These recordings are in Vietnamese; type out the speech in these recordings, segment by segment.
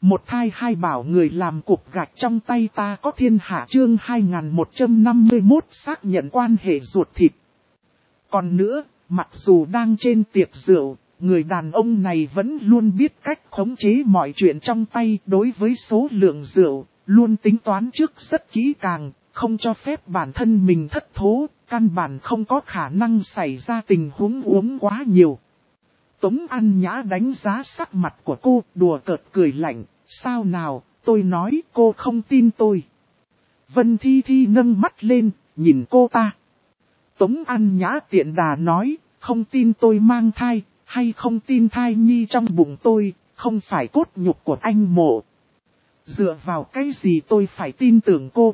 Một thai hai bảo người làm cục gạch trong tay ta có thiên hạ chương 2151 xác nhận quan hệ ruột thịt. Còn nữa, mặc dù đang trên tiệc rượu, người đàn ông này vẫn luôn biết cách khống chế mọi chuyện trong tay đối với số lượng rượu, luôn tính toán trước rất kỹ càng, không cho phép bản thân mình thất thố, căn bản không có khả năng xảy ra tình huống uống quá nhiều. Tống An Nhã đánh giá sắc mặt của cô, đùa cợt cười lạnh, sao nào, tôi nói cô không tin tôi. Vân Thi Thi nâng mắt lên, nhìn cô ta. Tống An Nhã tiện đà nói, không tin tôi mang thai, hay không tin thai nhi trong bụng tôi, không phải cốt nhục của anh Mộ. Dựa vào cái gì tôi phải tin tưởng cô?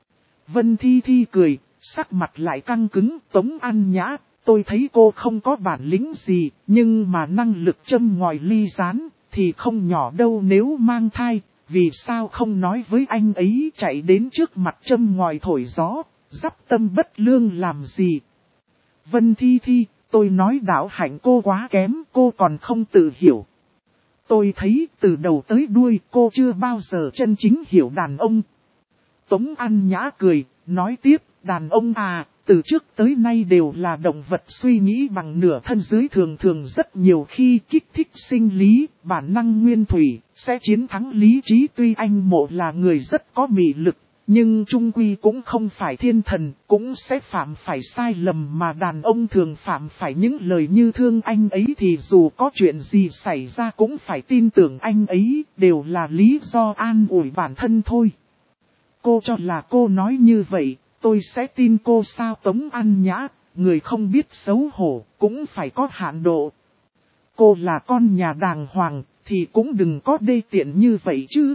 Vân Thi Thi cười, sắc mặt lại căng cứng. Tống An Nhã, tôi thấy cô không có bản lĩnh gì, nhưng mà năng lực châm ngòi ly rán thì không nhỏ đâu. Nếu mang thai, vì sao không nói với anh ấy chạy đến trước mặt châm ngòi thổi gió, dắp tâm bất lương làm gì? Vân Thi Thi, tôi nói đạo hạnh cô quá kém, cô còn không tự hiểu. Tôi thấy từ đầu tới đuôi cô chưa bao giờ chân chính hiểu đàn ông. Tống An Nhã cười, nói tiếp, đàn ông à, từ trước tới nay đều là động vật suy nghĩ bằng nửa thân dưới, thường rất nhiều khi kích thích sinh lý, bản năng nguyên thủy, sẽ chiến thắng lý trí. Tuy anh Mộ là người rất có mị lực, nhưng chung quy cũng không phải thiên thần, cũng sẽ phạm phải sai lầm mà đàn ông thường phạm phải. Những lời như thương anh ấy thì dù có chuyện gì xảy ra cũng phải tin tưởng anh ấy, đều là lý do an ủi bản thân thôi. Cô cho là cô nói như vậy, tôi sẽ tin cô sao? Tống An Nhã, người không biết xấu hổ, cũng phải có hạn độ. Cô là con nhà đàng hoàng, thì cũng đừng có đê tiện như vậy chứ.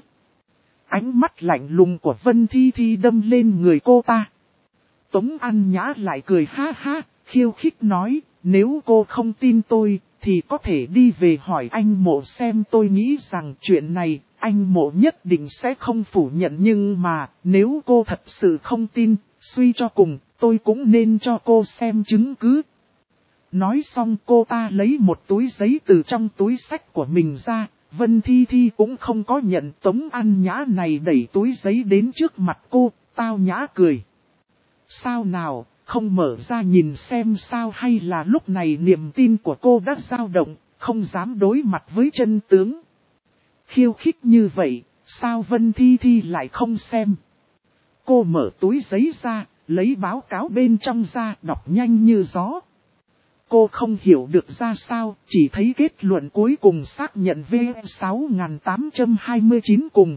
Ánh mắt lạnh lùng của Vân Thi Thi đâm lên người cô ta. Tống An Nhã lại cười ha ha, khiêu khích nói, nếu cô không tin tôi, thì có thể đi về hỏi anh Mộ xem. Tôi nghĩ rằng chuyện này, anh Mộ nhất định sẽ không phủ nhận, nhưng mà, nếu cô thật sự không tin, suy cho cùng, tôi cũng nên cho cô xem chứng cứ. Nói xong cô ta lấy một túi giấy từ trong túi xách của mình ra. Vân Thi Thi cũng không có nhận. Tống An Nhã này đẩy túi giấy đến trước mặt cô, tao nhã cười. Sao nào, không mở ra nhìn xem sao? Hay là lúc này niềm tin của cô đã dao động, không dám đối mặt với chân tướng? Khiêu khích như vậy, sao Vân Thi Thi lại không xem? Cô mở túi giấy ra, lấy báo cáo bên trong ra, đọc nhanh như gió. Cô không hiểu được ra sao, chỉ thấy kết luận cuối cùng xác nhận V6829 cùng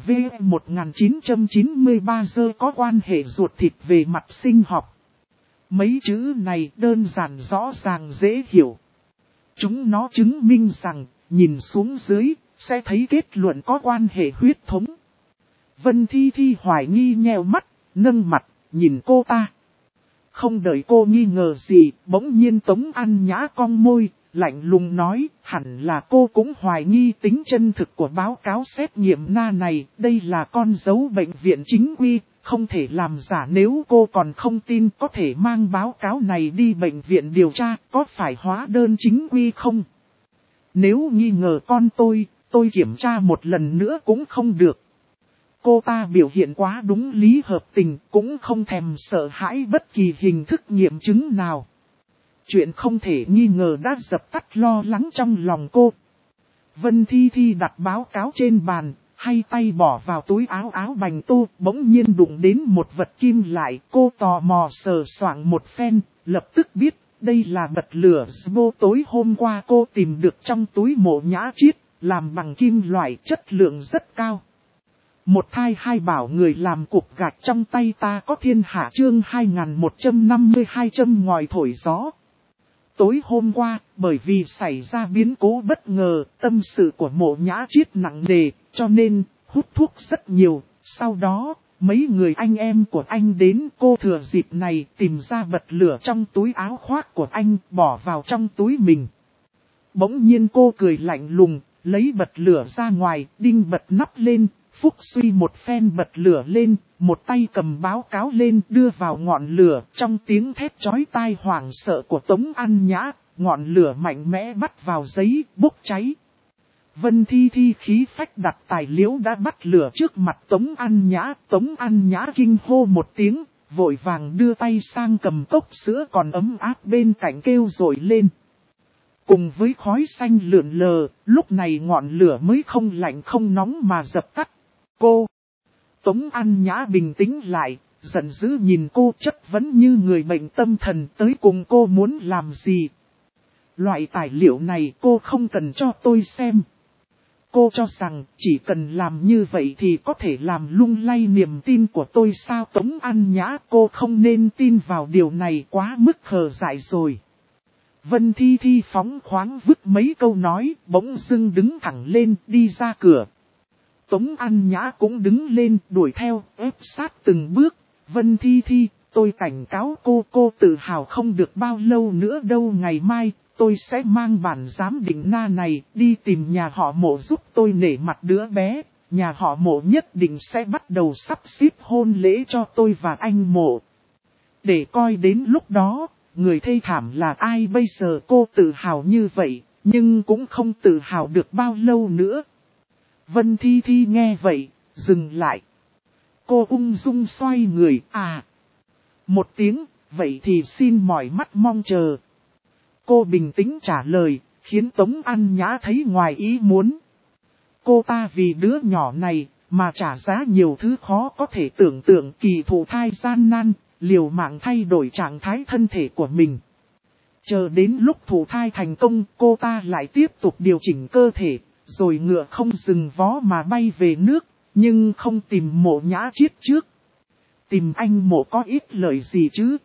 V1993 giờ có quan hệ ruột thịt về mặt sinh học. Mấy chữ này đơn giản rõ ràng dễ hiểu. Chúng nó chứng minh rằng, nhìn xuống dưới, sẽ thấy kết luận có quan hệ huyết thống. Vân Thi Thi hoài nghi nheo mắt, nâng mặt, nhìn cô ta. Không đợi cô nghi ngờ gì, bỗng nhiên Tống An Nhã cong môi, lạnh lùng nói, hẳn là cô cũng hoài nghi tính chân thực của báo cáo xét nghiệm na này, đây là con dấu bệnh viện chính quy, không thể làm giả. Nếu cô còn không tin, có thể mang báo cáo này đi bệnh viện điều tra, có phải hóa đơn chính quy không? Nếu nghi ngờ con tôi kiểm tra một lần nữa cũng không được. Cô ta biểu hiện quá đúng lý hợp tình, cũng không thèm sợ hãi bất kỳ hình thức nghiệm chứng nào. Chuyện không thể nghi ngờ đã dập tắt lo lắng trong lòng cô. Vân Thi Thi đặt báo cáo trên bàn, hay tay bỏ vào túi áo bành tô, bỗng nhiên đụng đến một vật kim loại. Cô tò mò sờ soạng một phen, lập tức biết đây là bật lửa Zbo tối hôm qua cô tìm được trong túi Mộ Nhã Chiết, làm bằng kim loại chất lượng rất cao. Một thai hai bảo người làm cục gạch trong tay ta có thiên hạ chương 2152 châm ngòi thổi gió. Tối hôm qua, bởi vì xảy ra biến cố bất ngờ, tâm sự của Mộ Nhã Chiết nặng nề, cho nên hút thuốc rất nhiều. Sau đó, mấy người anh em của anh đến, cô thừa dịp này tìm ra bật lửa trong túi áo khoác của anh, bỏ vào trong túi mình. Bỗng nhiên cô cười lạnh lùng, lấy bật lửa ra ngoài, đinh bật nắp lên. Phúc suy một phen bật lửa lên, một tay cầm báo cáo lên đưa vào ngọn lửa. Trong tiếng thét chói tai hoảng sợ của Tống An Nhã, ngọn lửa mạnh mẽ bắt vào giấy, bốc cháy. Vân Thi Thi khí phách đặt tài liễu đã bắt lửa trước mặt Tống An Nhã kinh hô một tiếng, vội vàng đưa tay sang cầm cốc sữa còn ấm áp bên cạnh kêu rội lên. Cùng với khói xanh lượn lờ, lúc này ngọn lửa mới không lạnh không nóng mà dập tắt. Cô! Tống An Nhã bình tĩnh lại, giận dữ nhìn cô chất vấn như người bệnh tâm thần tới cùng cô muốn làm gì. Loại tài liệu này cô không cần cho tôi xem. Cô cho rằng chỉ cần làm như vậy thì có thể làm lung lay niềm tin của tôi sao? Tống An Nhã, cô không nên tin vào điều này, quá mức khờ dại rồi. Vân Thi Thi phóng khoáng vứt mấy câu nói, bỗng dưng đứng thẳng lên đi ra cửa. Tống An Nhã cũng đứng lên đuổi theo, ép sát từng bước. Vân Thi Thi, tôi cảnh cáo cô tự hào không được bao lâu nữa đâu. Ngày mai, tôi sẽ mang bản giám định na này đi tìm nhà họ Mộ giúp tôi nể mặt đứa bé. Nhà họ Mộ nhất định sẽ bắt đầu sắp xếp hôn lễ cho tôi và anh Mộ. Để coi đến lúc đó, người thê thảm là ai. Bây giờ cô tự hào như vậy, nhưng cũng không tự hào được bao lâu nữa. Vân Thi Thi nghe vậy, dừng lại. Cô ung dung xoay người, một tiếng, vậy thì xin mỏi mắt mong chờ. Cô bình tĩnh trả lời, khiến Tống An Nhã thấy ngoài ý muốn. Cô ta vì đứa nhỏ này, mà trả giá nhiều thứ khó có thể tưởng tượng, kỳ thụ thai gian nan, liều mạng thay đổi trạng thái thân thể của mình. Chờ đến lúc thụ thai thành công, cô ta lại tiếp tục điều chỉnh cơ thể, rồi ngựa không dừng vó mà bay về nước, nhưng không tìm Mộ Nhã Chiết trước. Tìm anh Mộ có ít lợi gì chứ?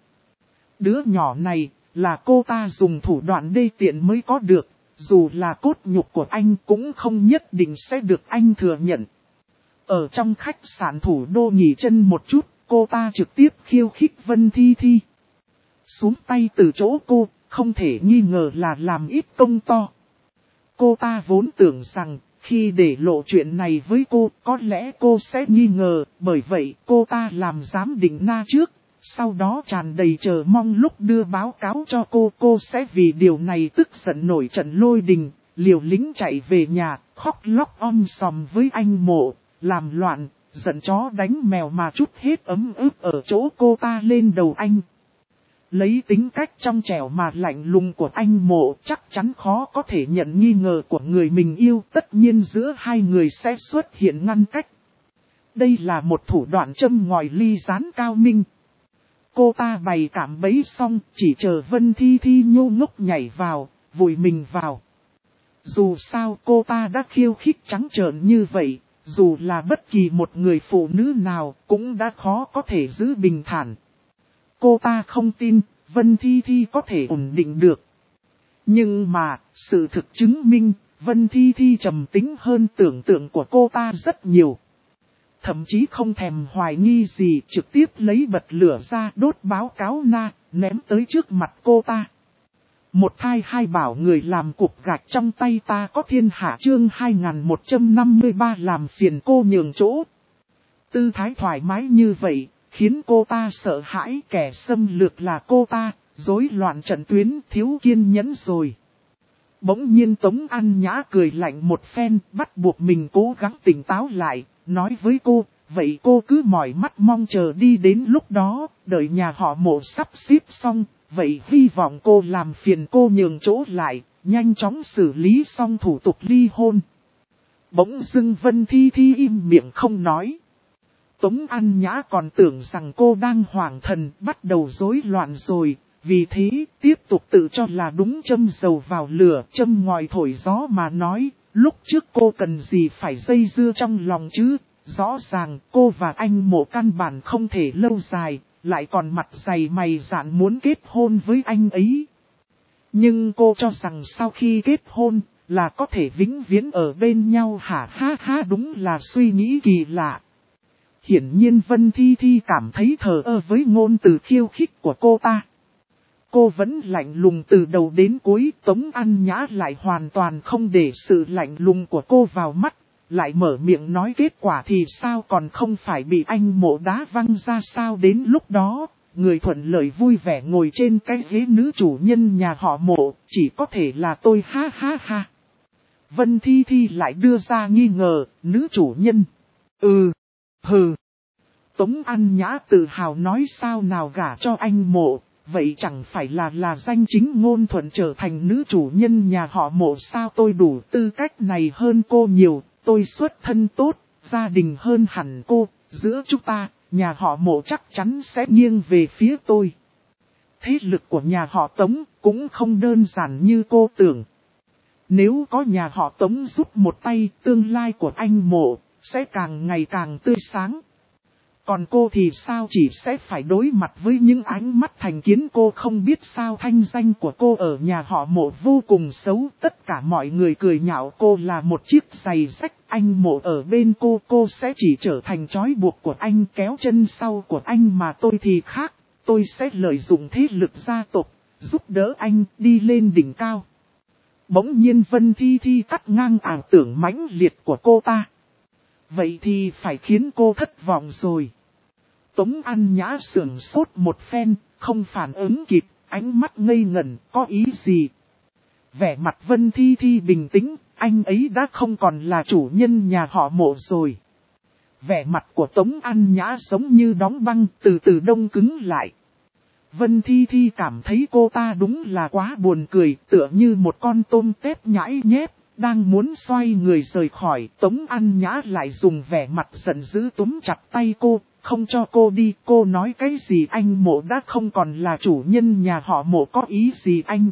Đứa nhỏ này, là cô ta dùng thủ đoạn đê tiện mới có được, dù là cốt nhục của anh cũng không nhất định sẽ được anh thừa nhận. Ở trong khách sạn thủ đô nghỉ chân một chút, cô ta trực tiếp khiêu khích Vân Thi Thi. Xuống tay từ chỗ cô, không thể nghi ngờ là làm ít công to. Cô ta vốn tưởng rằng, khi để lộ chuyện này với cô, có lẽ cô sẽ nghi ngờ, bởi vậy cô ta làm giám định na trước. Sau đó tràn đầy chờ mong lúc đưa báo cáo cho cô sẽ vì điều này tức giận nổi trận lôi đình, liều lĩnh chạy về nhà, khóc lóc om sòm với anh Mộ, làm loạn, giận chó đánh mèo mà trút hết ấm ức ở chỗ cô ta lên đầu anh. Lấy tính cách trong trẻo mà lạnh lùng của anh Mộ chắc chắn khó có thể nhận nghi ngờ của người mình yêu, tất nhiên giữa hai người sẽ xuất hiện ngăn cách. Đây là một thủ đoạn châm ngòi ly gián cao minh. Cô ta bày cảm bẫy xong, chỉ chờ Vân Thi Thi nhô ngốc nhảy vào, vùi mình vào. Dù sao cô ta đã khiêu khích trắng trợn như vậy, dù là bất kỳ một người phụ nữ nào cũng đã khó có thể giữ bình thản. Cô ta không tin, Vân Thi Thi có thể ổn định được. Nhưng mà, sự thực chứng minh, Vân Thi Thi trầm tính hơn tưởng tượng của cô ta rất nhiều. Thậm chí không thèm hoài nghi gì, trực tiếp lấy bật lửa ra đốt báo cáo na, ném tới trước mặt cô ta. Một thai hai bảo người làm cục gạch trong tay ta có thiên hạ chương 2153 làm phiền cô nhường chỗ. Tư thái thoải mái như vậy, khiến cô ta sợ hãi, kẻ xâm lược là cô ta, rối loạn trận tuyến, thiếu kiên nhẫn rồi. Bỗng nhiên Tống An Nhã cười lạnh một phen, bắt buộc mình cố gắng tỉnh táo lại, nói với cô, vậy cô cứ mỏi mắt mong chờ đi, đến lúc đó, đợi nhà họ Mộ sắp xếp xong, vậy hy vọng cô làm phiền cô nhường chỗ lại, nhanh chóng xử lý xong thủ tục ly hôn. Bỗng dưng Vân Thi Thi im miệng không nói. Tống An Nhã còn tưởng rằng cô đang hoảng thần, bắt đầu rối loạn rồi, vì thế tiếp tục tự cho là đúng, châm dầu vào lửa, châm ngòi thổi gió mà nói, lúc trước cô cần gì phải dây dưa trong lòng chứ, rõ ràng cô và anh Mộ căn bản không thể lâu dài, lại còn mặt dày mày dạn muốn kết hôn với anh ấy. Nhưng cô cho rằng sau khi kết hôn, là có thể vĩnh viễn ở bên nhau hả? Ha ha, đúng là suy nghĩ kỳ lạ. Hiển nhiên Vân Thi Thi cảm thấy thờ ơ với ngôn từ khiêu khích của cô ta. Cô vẫn lạnh lùng từ đầu đến cuối, Tống An Nhã lại hoàn toàn không để sự lạnh lùng của cô vào mắt, lại mở miệng nói kết quả thì sao, còn không phải bị anh Mộ đá văng ra sao? Đến lúc đó, người thuận lợi vui vẻ ngồi trên cái ghế nữ chủ nhân nhà họ Mộ, chỉ có thể là tôi, ha ha ha. Vân Thi Thi lại đưa ra nghi ngờ, nữ chủ nhân. Hừ. Tống An Nhã tự hào nói sao nào gả cho anh Mộ, vậy chẳng phải là danh chính ngôn thuận trở thành nữ chủ nhân nhà họ Mộ sao? Tôi đủ tư cách này hơn cô nhiều, tôi xuất thân tốt, gia đình hơn hẳn cô, giữa chúng ta, nhà họ Mộ chắc chắn sẽ nghiêng về phía tôi. Thế lực của nhà họ Tống cũng không đơn giản như cô tưởng. Nếu có nhà họ Tống giúp một tay, tương lai của anh Mộ sẽ càng ngày càng tươi sáng. Còn cô thì sao, chỉ sẽ phải đối mặt với những ánh mắt thành kiến. Cô không biết sao thanh danh của cô ở nhà họ Mộ vô cùng xấu. Tất cả mọi người cười nhạo cô là một chiếc giày rách. Anh Mộ ở bên cô sẽ chỉ trở thành trói buộc của anh, kéo chân sau của anh, mà tôi thì khác. Tôi sẽ lợi dụng thế lực gia tộc, giúp đỡ anh đi lên đỉnh cao. Bỗng nhiên Vân Thi Thi cắt ngang ảo tưởng mãnh liệt của cô ta. Vậy thì phải khiến cô thất vọng rồi. Tống An Nhã sửng sốt một phen, không phản ứng kịp, ánh mắt ngây ngẩn, có ý gì? Vẻ mặt Vân Thi Thi bình tĩnh, anh ấy đã không còn là chủ nhân nhà họ Mộ rồi. Vẻ mặt của Tống An Nhã giống như đóng băng, từ từ đông cứng lại. Vân Thi Thi cảm thấy cô ta đúng là quá buồn cười, tựa như một con tôm tép nhãi nhép, đang muốn xoay người rời khỏi. Tống An Nhã lại dùng vẻ mặt giận dữ túm chặt tay cô, không cho cô đi. Cô nói cái gì? Anh Mộ đã không còn là chủ nhân nhà họ Mộ, có ý gì anh?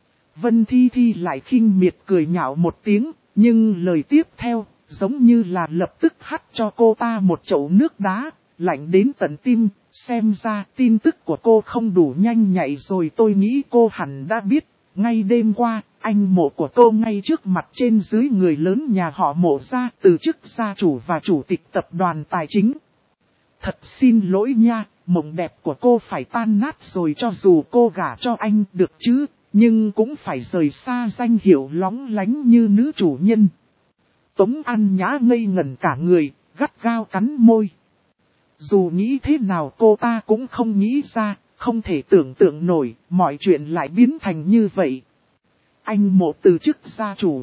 Vân Thi Thi lại khinh miệt cười nhạo một tiếng, nhưng lời tiếp theo, giống như là lập tức hắt cho cô ta một chậu nước đá, lạnh đến tận tim. Xem ra tin tức của cô không đủ nhanh nhạy rồi. Tôi nghĩ cô hẳn đã biết, ngay đêm qua, anh Mộ của cô ngay trước mặt trên dưới người lớn nhà họ Mộ ra từ chức gia chủ và chủ tịch tập đoàn tài chính. Thật xin lỗi nha, mộng đẹp của cô phải tan nát rồi. Cho dù cô gả cho anh được chứ, nhưng cũng phải rời xa danh hiệu lóng lánh như nữ chủ nhân. Tống An Nhã ngây ngẩn cả người, gắt gao cắn môi. Dù nghĩ thế nào cô ta cũng không nghĩ ra, không thể tưởng tượng nổi, mọi chuyện lại biến thành như vậy. Anh Mộ từ chức gia chủ.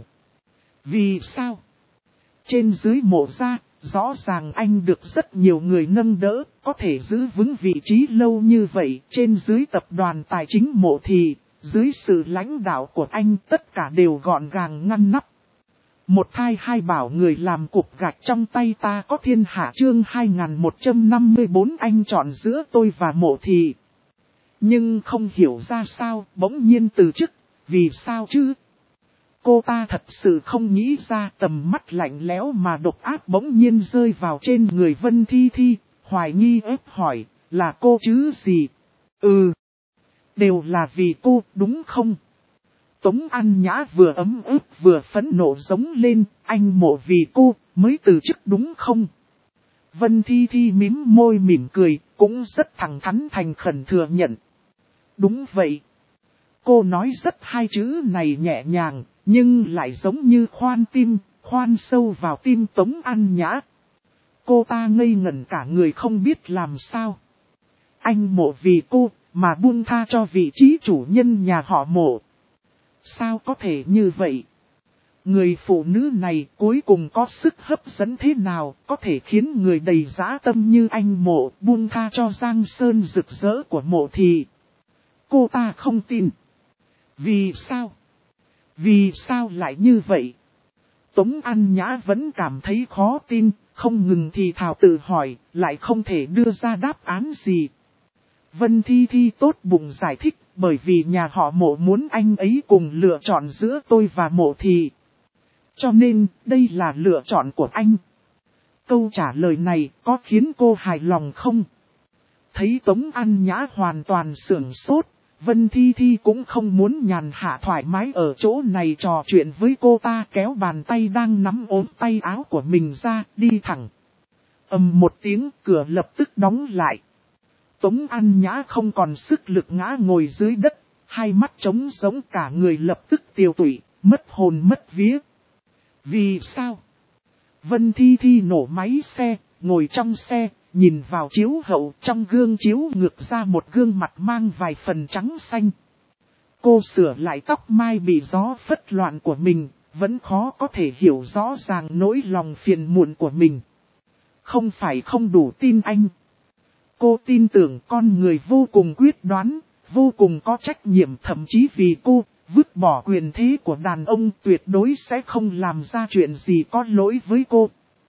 Vì sao? Trên dưới Mộ gia, rõ ràng anh được rất nhiều người nâng đỡ, có thể giữ vững vị trí lâu như vậy. Trên dưới tập đoàn tài chính Mộ thì, dưới sự lãnh đạo của anh tất cả đều gọn gàng ngăn nắp. Một thai hai bảo người làm cục gạch trong tay ta có thiên hạ. Chương 2154. Anh chọn giữa tôi và Mộ thì. Nhưng không hiểu ra sao bỗng nhiên từ chức. Vì sao chứ? Cô ta thật sự không nghĩ ra. Tầm mắt lạnh lẽo mà độc ác bỗng nhiên rơi vào trên người Vân Thi Thi. Hoài nghi ép hỏi, là cô chứ gì? Đều là vì cô, đúng không? Tống An Nhã vừa ấm ức vừa phẫn nộ giống lên, anh Mộ vì cô mới từ chức đúng không? Vân Thi Thi mím môi mỉm cười, cũng rất thẳng thắn thành khẩn thừa nhận. Đúng vậy. Cô nói rất hai chữ này nhẹ nhàng, nhưng lại giống như khoan tim, khoan sâu vào tim Tống An Nhã. Cô ta ngây ngẩn cả người không biết làm sao. Anh Mộ vì cô mà buông tha cho vị trí chủ nhân nhà họ Mộ. Sao có thể như vậy? Người phụ nữ này cuối cùng có sức hấp dẫn thế nào có thể khiến người đầy dã tâm như anh Mộ buông tha cho giang sơn rực rỡ của Mộ thì? Cô ta không tin. Vì sao? Vì sao lại như vậy? Tống An Nhã vẫn cảm thấy khó tin, không ngừng thì thào tự hỏi, lại không thể đưa ra đáp án gì. Vân Thi Thi tốt bụng giải thích, bởi vì nhà họ Mộ muốn anh ấy cùng lựa chọn giữa tôi và Mộ thì. Cho nên, đây là lựa chọn của anh. Câu trả lời này có khiến cô hài lòng không? Thấy Tống An Nhã hoàn toàn sửng sốt, Vân Thi Thi cũng không muốn nhàn hạ thoải mái ở chỗ này trò chuyện với cô ta, kéo bàn tay đang nắm ốm tay áo của mình ra, đi thẳng. Ầm một tiếng, cửa lập tức đóng lại. Tống An Nhã không còn sức lực ngã ngồi dưới đất, hai mắt trống rỗng cả người lập tức tiêu tụy, mất hồn mất vía. Vì sao? Vân Thi Thi nổ máy xe, ngồi trong xe, nhìn vào chiếu hậu, trong gương chiếu ngược ra một gương mặt mang vài phần trắng xanh. Cô sửa lại tóc mai bị gió phất loạn của mình, vẫn khó có thể hiểu rõ ràng nỗi lòng phiền muộn của mình. Không phải không đủ tin anh. Cô tin tưởng con người vô cùng quyết đoán, vô cùng có trách nhiệm, thậm chí vì cô, vứt bỏ quyền thế của đàn ông tuyệt đối sẽ không làm ra chuyện gì có lỗi với cô.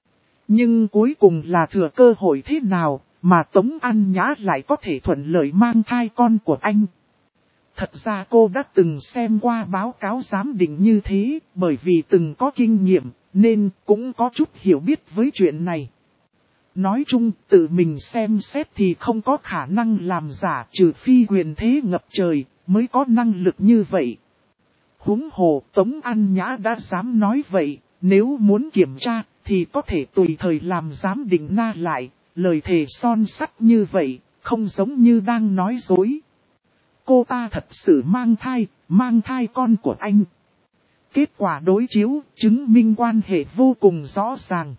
Nhưng cuối cùng là thừa cơ hội thế nào mà Tống An Nhã lại có thể thuận lợi mang thai con của anh. Thật ra cô đã từng xem qua báo cáo giám định như thế, bởi vì từng có kinh nghiệm, nên cũng có chút hiểu biết với chuyện này. Nói chung, tự mình xem xét thì không có khả năng làm giả, trừ phi quyền thế ngập trời, mới có năng lực như vậy. Huống hồ, Tống An Nhã đã dám nói vậy, nếu muốn kiểm tra, thì có thể tùy thời làm giám định na lại, lời thề son sắt như vậy, không giống như đang nói dối. Cô ta thật sự mang thai con của anh. Kết quả đối chiếu, chứng minh quan hệ vô cùng rõ ràng.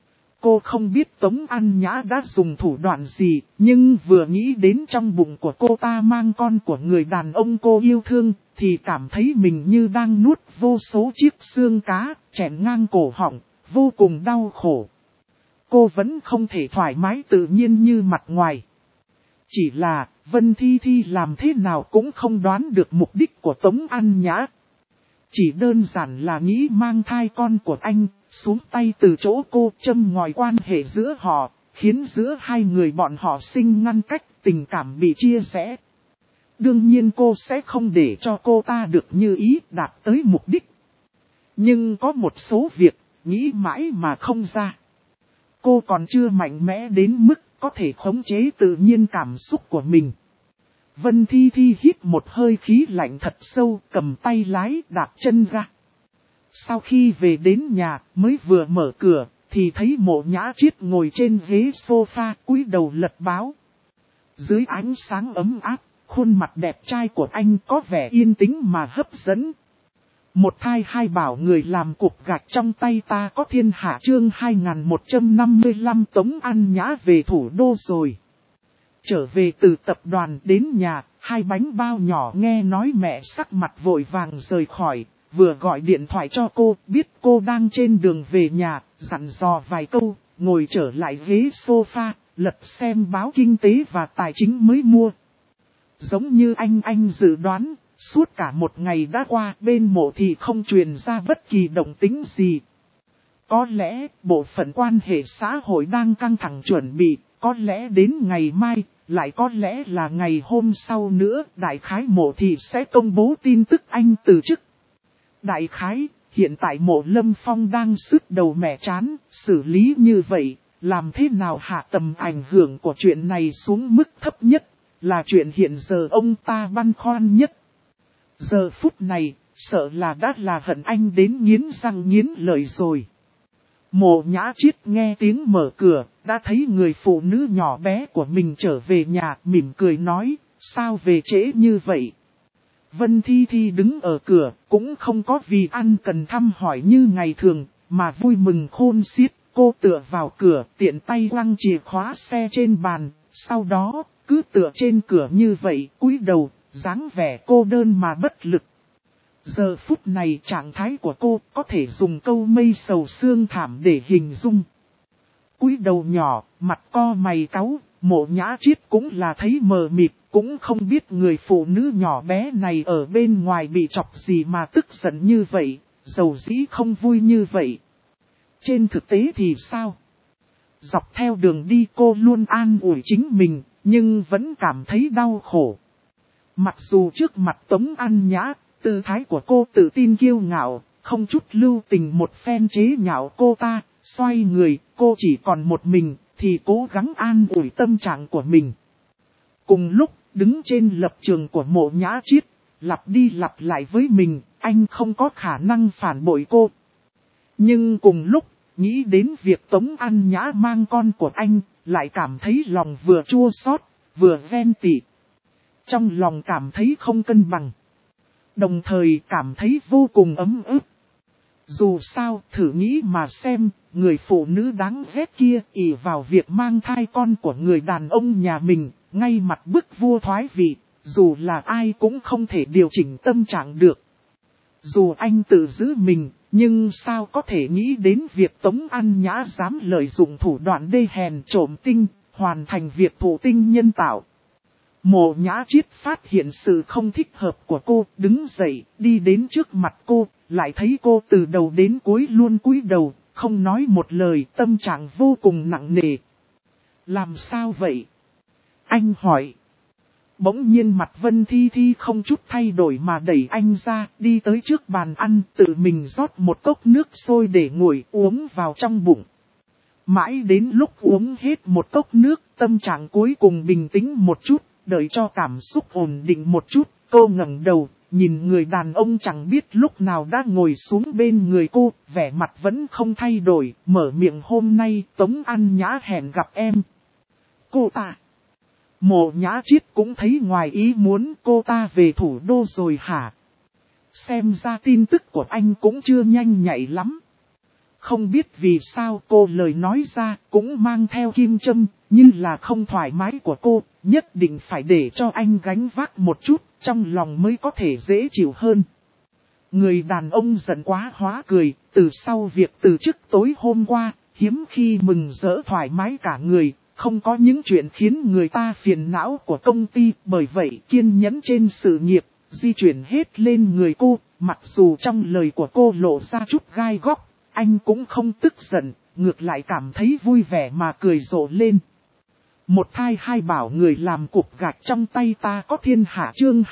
Cô không biết Tống An Nhã đã dùng thủ đoạn gì, nhưng vừa nghĩ đến trong bụng của cô ta mang con của người đàn ông cô yêu thương, thì cảm thấy mình như đang nuốt vô số chiếc xương cá, chèn ngang cổ họng, vô cùng đau khổ. Cô vẫn không thể thoải mái tự nhiên như mặt ngoài. Chỉ là, Vân Thi Thi làm thế nào cũng không đoán được mục đích của Tống An Nhã. Chỉ đơn giản là nghĩ mang thai con của anh, xuống tay từ chỗ cô châm ngòi quan hệ giữa họ, khiến giữa hai người bọn họ sinh ngăn cách, tình cảm bị chia rẽ. Đương nhiên cô sẽ không để cho cô ta được như ý, đạt tới mục đích. Nhưng có một số việc, nghĩ mãi mà không ra. Cô còn chưa mạnh mẽ đến mức có thể khống chế tự nhiên cảm xúc của mình. Vân Thi Thi hít một hơi khí lạnh thật sâu, cầm tay lái đạp chân ga. Sau khi về đến nhà, mới vừa mở cửa, thì thấy Mộ Nhã Triết ngồi trên ghế sofa, cúi đầu lật báo. Dưới ánh sáng ấm áp, khuôn mặt đẹp trai của anh có vẻ yên tĩnh mà hấp dẫn. Một thai hai bảo người làm cục gạch trong tay ta có thiên hạ chương 2155 Tống An Nhã về thủ đô rồi. Trở về từ tập đoàn đến nhà, hai bánh bao nhỏ nghe nói mẹ sắc mặt vội vàng rời khỏi, vừa gọi điện thoại cho cô, biết cô đang trên đường về nhà, dặn dò vài câu, ngồi trở lại ghế sofa, lật xem báo kinh tế và tài chính mới mua. Giống như anh dự đoán, suốt cả một ngày đã qua, bên Mộ thì không truyền ra bất kỳ động tĩnh gì. Có lẽ, bộ phận quan hệ xã hội đang căng thẳng chuẩn bị, có lẽ đến ngày mai, lại có lẽ là ngày hôm sau nữa, đại khái Mộ thì sẽ công bố tin tức anh từ chức. Đại khái, hiện tại Mộ Lâm Phong đang sứt đầu mẻ trán, xử lý như vậy, làm thế nào hạ tầm ảnh hưởng của chuyện này xuống mức thấp nhất, là chuyện hiện giờ ông ta băn khoăn nhất. Giờ phút này, sợ là đã là hận anh đến nghiến răng nghiến lợi rồi. Mộ Nhã Triết nghe tiếng mở cửa, đã thấy người phụ nữ nhỏ bé của mình trở về nhà, mỉm cười nói, sao về trễ như vậy? Vân Thi Thi đứng ở cửa, cũng không có vì ăn cần thăm hỏi như ngày thường, mà vui mừng khôn xiết. Cô tựa vào cửa, tiện tay quăng chìa khóa xe trên bàn, sau đó, cứ tựa trên cửa như vậy, cúi đầu, dáng vẻ cô đơn mà bất lực. Giờ phút này trạng thái của cô có thể dùng câu mây sầu sương thảm để hình dung. Cúi đầu nhỏ, mặt co mày cáu, Mộ Nhã Triết cũng là thấy mờ mịt, cũng không biết người phụ nữ nhỏ bé này ở bên ngoài bị chọc gì mà tức giận như vậy, dầu dĩ không vui như vậy. Trên thực tế thì sao? Dọc theo đường đi cô luôn an ủi chính mình, nhưng vẫn cảm thấy đau khổ. Mặc dù trước mặt Tống An Nhã, tư thái của cô tự tin kiêu ngạo, không chút lưu tình một phen chế nhạo cô ta, xoay người, cô chỉ còn một mình, thì cố gắng an ủi tâm trạng của mình. Cùng lúc, đứng trên lập trường của Mộ Nhã Triết, lặp đi lặp lại với mình, anh không có khả năng phản bội cô. Nhưng cùng lúc, nghĩ đến việc Tống An Nhã mang con của anh, lại cảm thấy lòng vừa chua xót, vừa ghen tị. Trong lòng cảm thấy không cân bằng. Đồng thời cảm thấy vô cùng ấm ức. Dù sao, thử nghĩ mà xem, người phụ nữ đáng ghét kia ỷ vào việc mang thai con của người đàn ông nhà mình, ngay mặt bức vua thoái vị, dù là ai cũng không thể điều chỉnh tâm trạng được. Dù anh tự giữ mình, Nhưng sao có thể nghĩ đến việc Tống An Nhã dám lợi dụng thủ đoạn đê hèn trộm tinh, hoàn thành việc thụ tinh nhân tạo. Mộ Nhã Triết phát hiện sự không thích hợp của cô, đứng dậy, đi đến trước mặt cô, lại thấy cô từ đầu đến cuối luôn cúi đầu, không nói một lời, tâm trạng vô cùng nặng nề. Làm sao vậy? Anh hỏi. Bỗng nhiên mặt Vân Thi Thi không chút thay đổi mà đẩy anh ra, đi tới trước bàn ăn, tự mình rót một cốc nước sôi để nguội uống vào trong bụng. Mãi đến lúc uống hết một cốc nước, tâm trạng cuối cùng bình tĩnh một chút, đợi cho cảm xúc ổn định một chút, cô ngẩng đầu, nhìn người đàn ông chẳng biết lúc nào đã ngồi xuống bên người cô, vẻ mặt vẫn không thay đổi, mở miệng hôm nay Tống An Nhã hẹn gặp em. Cô ta. Mộ Nhã Triết cũng thấy ngoài ý muốn cô ta về thủ đô rồi hả? Xem ra tin tức của anh cũng chưa nhanh nhạy lắm. Không biết vì sao cô lời nói ra cũng mang theo kim châm, như là không thoải mái của cô, nhất định phải để cho anh gánh vác một chút, trong lòng mới có thể dễ chịu hơn. Người đàn ông giận quá hóa cười, từ sau việc từ chức tối hôm qua, hiếm khi mừng rỡ thoải mái cả người, không có những chuyện khiến người ta phiền não của công ty, bởi vậy kiên nhẫn trên sự nghiệp, di chuyển hết lên người cô, mặc dù trong lời của cô lộ ra chút gai góc. Anh cũng không tức giận, ngược lại cảm thấy vui vẻ mà cười rộ lên. Một thai hai bảo người làm cục gạch trong tay ta có thiên hạ chương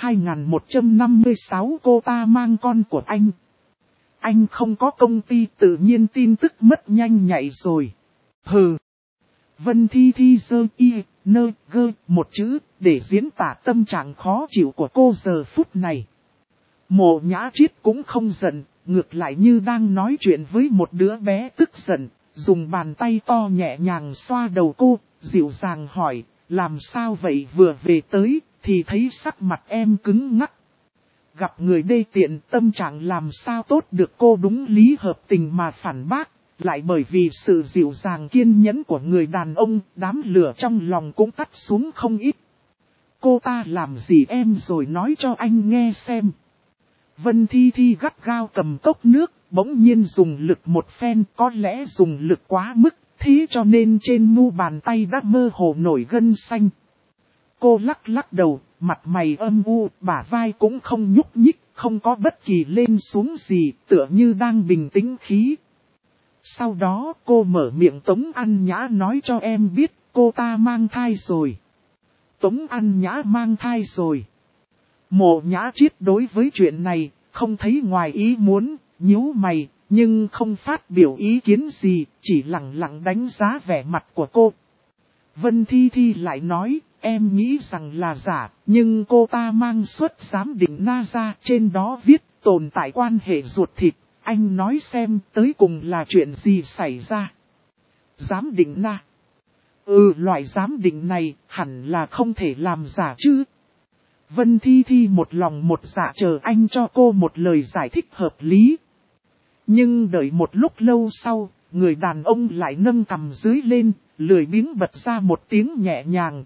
2156 cô ta mang con của anh. Anh không có công ty tự nhiên tin tức mất nhanh nhạy rồi. Hừ. Vân Thi Thi giơ y, nơ, gơ, một chữ, để diễn tả tâm trạng khó chịu của cô giờ phút này. Mộ Nhã Triết cũng không giận. Ngược lại như đang nói chuyện với một đứa bé tức giận, dùng bàn tay to nhẹ nhàng xoa đầu cô, dịu dàng hỏi, làm sao vậy vừa về tới, thì thấy sắc mặt em cứng ngắc. Gặp người đê tiện tâm trạng làm sao tốt được cô đúng lý hợp tình mà phản bác, lại bởi vì sự dịu dàng kiên nhẫn của người đàn ông, đám lửa trong lòng cũng tắt xuống không ít. Cô ta làm gì em rồi nói cho anh nghe xem. Vân Thi Thi gắt gao cầm cốc nước, bỗng nhiên dùng lực một phen, có lẽ dùng lực quá mức, thế cho nên trên mu bàn tay đã mơ hồ nổi gân xanh. Cô lắc lắc đầu, mặt mày âm u, bả vai cũng không nhúc nhích, không có bất kỳ lên xuống gì, tựa như đang bình tĩnh khí. Sau đó cô mở miệng Tống An Nhã nói cho em biết, cô ta mang thai rồi. Tống An Nhã mang thai rồi. Mộ Nhã Triết đối với chuyện này, không thấy ngoài ý muốn, nhíu mày, nhưng không phát biểu ý kiến gì, chỉ lặng lặng đánh giá vẻ mặt của cô. Vân Thi Thi lại nói, em nghĩ rằng là giả, nhưng cô ta mang suất giám định NASA, trên đó viết tồn tại quan hệ ruột thịt, anh nói xem tới cùng là chuyện gì xảy ra. Giám định Na. Loại giám định này hẳn là không thể làm giả chứ. Vân Thi Thi một lòng một dạ chờ anh cho cô một lời giải thích hợp lý. Nhưng đợi một lúc lâu sau, người đàn ông lại nâng cằm dưới lên, lười biếng bật ra một tiếng nhẹ nhàng,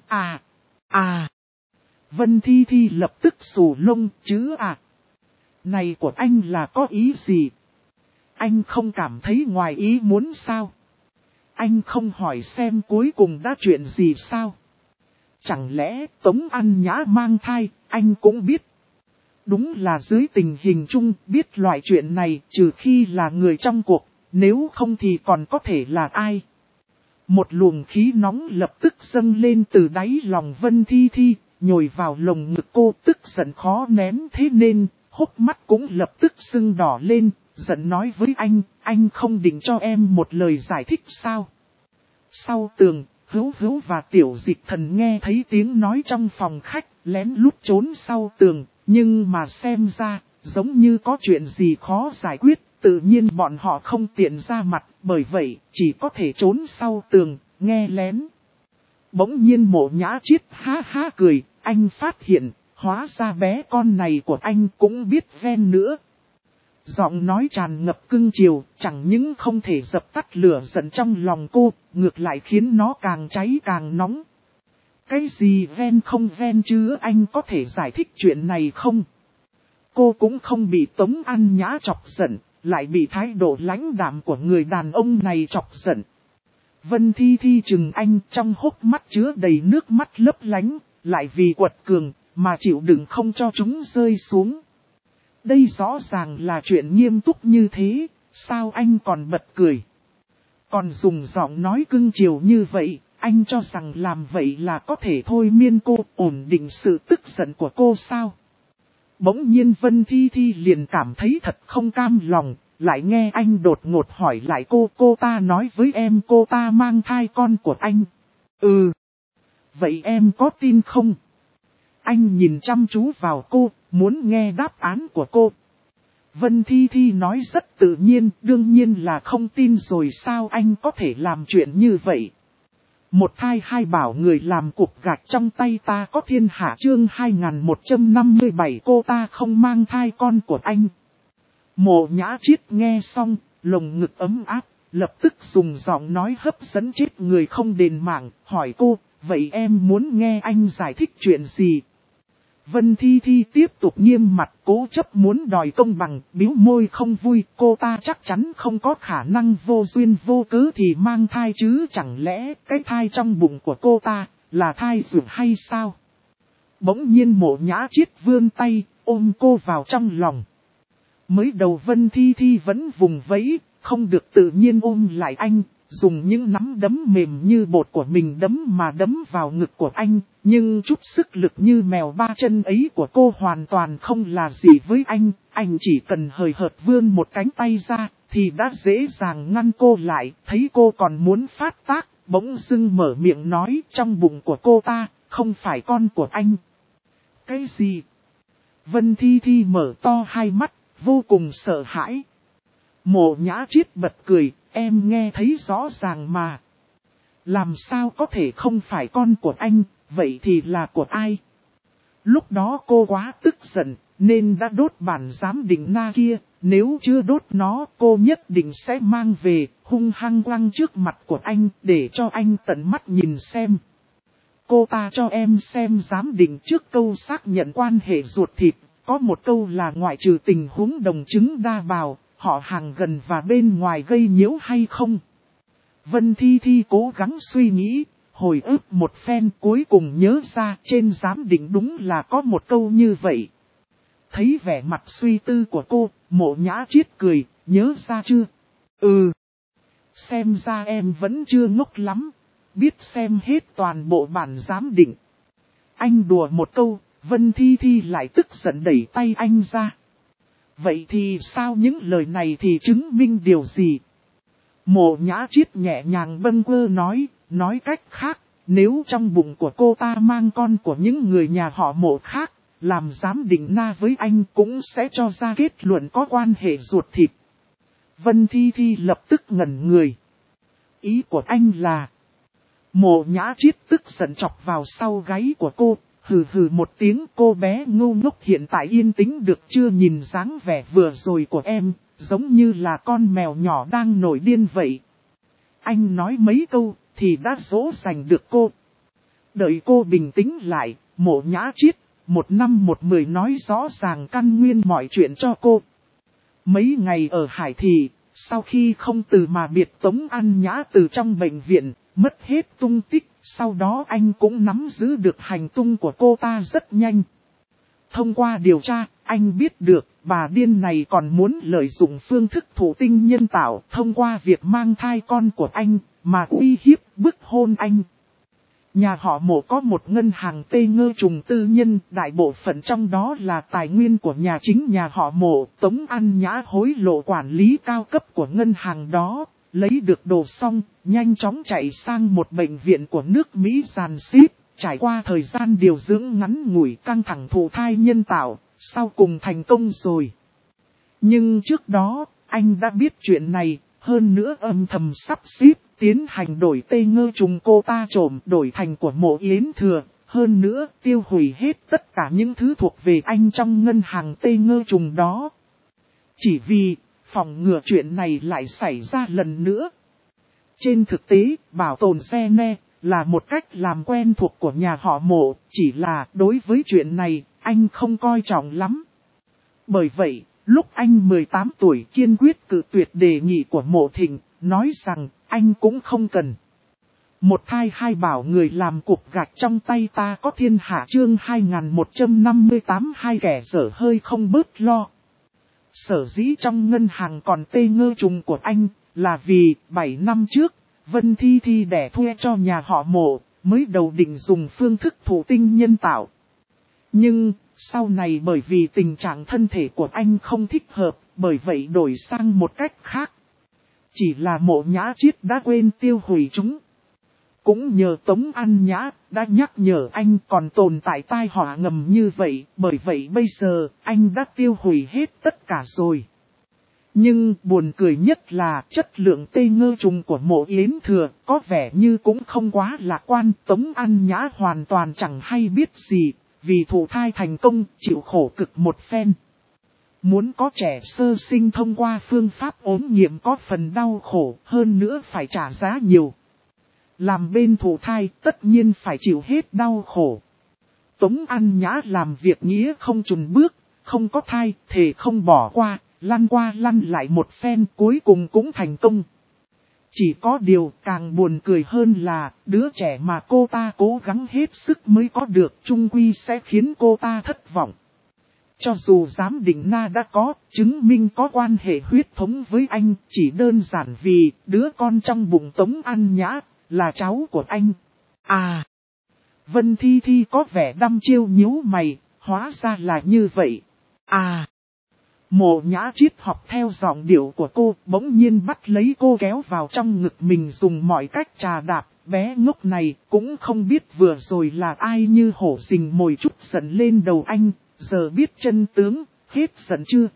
Vân Thi Thi lập tức xù lông, chứ này của anh là có ý gì? Anh không cảm thấy ngoài ý muốn sao? Anh không hỏi xem cuối cùng đã chuyện gì sao? Chẳng lẽ Tống An Nhã mang thai, anh cũng biết. Đúng là dưới tình hình chung biết loại chuyện này trừ khi là người trong cuộc, nếu không thì còn có thể là ai. Một luồng khí nóng lập tức dâng lên từ đáy lòng Vân Thi Thi, nhồi vào lồng ngực cô tức giận khó nén thế nên, hốc mắt cũng lập tức sưng đỏ lên, giận nói với anh không định cho em một lời giải thích sao. Sau tường, Hữu và Tiểu Dịch Thần nghe thấy tiếng nói trong phòng khách, lén lút trốn sau tường, nhưng mà xem ra, giống như có chuyện gì khó giải quyết, tự nhiên bọn họ không tiện ra mặt, bởi vậy, chỉ có thể trốn sau tường, nghe lén. Bỗng nhiên Mộ Nhã Triết ha ha cười, anh phát hiện, hóa ra bé con này của anh cũng biết ven nữa. Giọng nói tràn ngập cưng chiều, chẳng những không thể dập tắt lửa giận trong lòng cô, ngược lại khiến nó càng cháy càng nóng. Cái gì ven không ven chứ anh có thể giải thích chuyện này không? Cô cũng không bị Tống An Nhã chọc giận, lại bị thái độ lãnh đạm của người đàn ông này chọc giận. Vân Thi Thi chừng anh trong hốc mắt chứa đầy nước mắt lấp lánh, lại vì quật cường mà chịu đựng không cho chúng rơi xuống. Đây rõ ràng là chuyện nghiêm túc như thế, sao anh còn bật cười? Còn dùng giọng nói cưng chiều như vậy, anh cho rằng làm vậy là có thể thôi miên cô, ổn định sự tức giận của cô sao? Bỗng nhiên Vân Thi Thi liền cảm thấy thật không cam lòng, lại nghe anh đột ngột hỏi lại cô ta nói với em cô ta mang thai con của anh. Ừ. Vậy em có tin không? Anh nhìn chăm chú vào cô, muốn nghe đáp án của cô. Vân Thi Thi nói rất tự nhiên, đương nhiên là không tin rồi, sao anh có thể làm chuyện như vậy? Một thai hai bảo người làm cục gạch trong tay ta có thiên hạ, chương 2157 cô ta không mang thai con của anh. Mộ Nhã Triết nghe xong, lồng ngực ấm áp, lập tức dùng giọng nói hấp dẫn chết người không đền mạng, hỏi cô, vậy em muốn nghe anh giải thích chuyện gì? Vân Thi Thi tiếp tục nghiêm mặt cố chấp muốn đòi công bằng, bĩu môi không vui, cô ta chắc chắn không có khả năng vô duyên vô cớ thì mang thai chứ, chẳng lẽ cái thai trong bụng của cô ta là thai dược hay sao? Bỗng nhiên Mộ Nhã Triết vươn tay, ôm cô vào trong lòng. Mới đầu Vân Thi Thi vẫn vùng vẫy, không được tự nhiên ôm lại anh, dùng những nắm đấm mềm như bột của mình đấm vào ngực của anh, nhưng chút sức lực như mèo ba chân ấy của cô hoàn toàn không là gì với anh chỉ cần hời hợt vươn một cánh tay ra, thì đã dễ dàng ngăn cô lại, thấy cô còn muốn phát tác, bỗng dưng mở miệng nói trong bụng của cô ta, không phải con của anh. Cái gì? Vân Thi Thi mở to hai mắt, vô cùng sợ hãi. Mộ Nhã Triết bật cười, em nghe thấy rõ ràng mà. Làm sao có thể không phải con của anh, vậy thì là của ai? Lúc đó cô quá tức giận, nên đã đốt bản giám định na kia, nếu chưa đốt nó cô nhất định sẽ mang về, hung hăng quăng trước mặt của anh, để cho anh tận mắt nhìn xem. Cô ta cho em xem giám định trước câu xác nhận quan hệ ruột thịt, có một câu là ngoại trừ tình huống đồng chứng đa bào, họ hàng gần và bên ngoài gây nhiễu hay không. Vân Thi Thi cố gắng suy nghĩ, hồi ức một phen cuối cùng nhớ ra trên giám định đúng là có một câu như vậy. Thấy vẻ mặt suy tư của cô, Mộ Nhã Triết cười, nhớ ra chưa? Ừ. Xem ra em vẫn chưa ngốc lắm, biết xem hết toàn bộ bản giám định. Anh đùa một câu, Vân Thi Thi lại tức giận đẩy tay anh ra. Vậy thì sao những lời này thì chứng minh điều gì? Mộ Nhã Triết nhẹ nhàng bâng quơ nói cách khác, nếu trong bụng của cô ta mang con của những người nhà họ Mộ khác, làm giám định na với anh cũng sẽ cho ra kết luận có quan hệ ruột thịt. Vân Thi Thi lập tức ngẩn người. Ý của anh là... Mộ Nhã Triết tức giận chọc vào sau gáy của cô, hừ hừ một tiếng, cô bé ngu ngốc hiện tại yên tĩnh được chưa, nhìn dáng vẻ vừa rồi của em, giống như là con mèo nhỏ đang nổi điên vậy. Anh nói mấy câu thì đã dỗ dành được cô. Đợi cô bình tĩnh lại, Mộ Nhã Triết, 1 năm 1 mười nói rõ ràng căn nguyên mọi chuyện cho cô. Mấy ngày ở Hải Thị, sau khi không từ mà biệt Tống An Nhã từ trong bệnh viện, mất hết tung tích, sau đó anh cũng nắm giữ được hành tung của cô ta rất nhanh. Thông qua điều tra, anh biết được, bà điên này còn muốn lợi dụng phương thức thụ tinh nhân tạo thông qua việc mang thai con của anh, mà uy hiếp bức hôn anh. Nhà họ Mộ có một ngân hàng Tê Ngơ Trùng tư nhân, đại bộ phận trong đó là tài nguyên của nhà chính nhà họ Mộ. Tống An Nhã hối lộ quản lý cao cấp của ngân hàng đó, lấy được đồ xong, nhanh chóng chạy sang một bệnh viện của nước Mỹ dàn xếp, trải qua thời gian điều dưỡng ngắn ngủi căng thẳng thụ thai nhân tạo, sau cùng thành công rồi. Nhưng trước đó, anh đã biết chuyện này, hơn nữa âm thầm sắp xếp, tiến hành đổi Tê Ngơ Trùng cô ta trộm đổi thành của Mộ Yến Thừa, hơn nữa tiêu hủy hết tất cả những thứ thuộc về anh trong ngân hàng Tê Ngơ Trùng đó. Chỉ vì, phòng ngừa chuyện này lại xảy ra lần nữa. Trên thực tế, bảo tồn Gene là một cách làm quen thuộc của nhà họ Mộ, chỉ là đối với chuyện này, anh không coi trọng lắm. Bởi vậy, Lúc anh 18 tuổi kiên quyết cự tuyệt đề nghị của Mộ Thịnh, nói rằng anh cũng không cần. Một thai hai bảo người làm cục gạch trong tay ta có thiên hạ chương 2158 hai kẻ dở hơi không bớt lo. Sở dĩ trong ngân hàng còn tê ngơ trùng của anh là vì 7 năm trước, Vân Thi Thi đẻ thuê cho nhà họ Mộ, mới đầu định dùng phương thức thụ tinh nhân tạo. Nhưng, sau này bởi vì tình trạng thân thể của anh không thích hợp, bởi vậy đổi sang một cách khác. Chỉ là Mộ Nhã Chiết đã quên tiêu hủy chúng. Cũng nhờ Tống An Nhã đã nhắc nhở anh còn tồn tại tai họa ngầm như vậy, bởi vậy bây giờ anh đã tiêu hủy hết tất cả rồi. Nhưng buồn cười nhất là chất lượng tê ngơ trùng của Mộ Yến Thừa có vẻ như cũng không quá lạc quan. Tống An Nhã hoàn toàn chẳng hay biết gì, vì thụ thai thành công chịu khổ cực một phen. Muốn có trẻ sơ sinh thông qua phương pháp ốm nghiệm có phần đau khổ hơn nữa phải trả giá nhiều. Làm bên thụ thai tất nhiên phải chịu hết đau khổ. Tống An Nhã làm việc nghĩa không chùn bước, không có thai, thề không bỏ qua lăn lại một phen cuối cùng cũng thành công. Chỉ có điều càng buồn cười hơn là đứa trẻ mà cô ta cố gắng hết sức mới có được chung quy sẽ khiến cô ta thất vọng. Cho dù giám định Na đã có chứng minh có quan hệ huyết thống với anh, chỉ đơn giản vì đứa con trong bụng Tống An Nhã là cháu của anh. À! Vân Thi Thi có vẻ đăm chiêu nhíu mày, hóa ra là như vậy. À! Mộ Nhã Chiết học theo giọng điệu của cô, bỗng nhiên bắt lấy cô kéo vào trong ngực mình dùng mọi cách trà đạp. Bé ngốc này cũng không biết vừa rồi là ai như hổ rình mồi chút giận lên đầu anh, giờ biết chân tướng, hết giận chưa?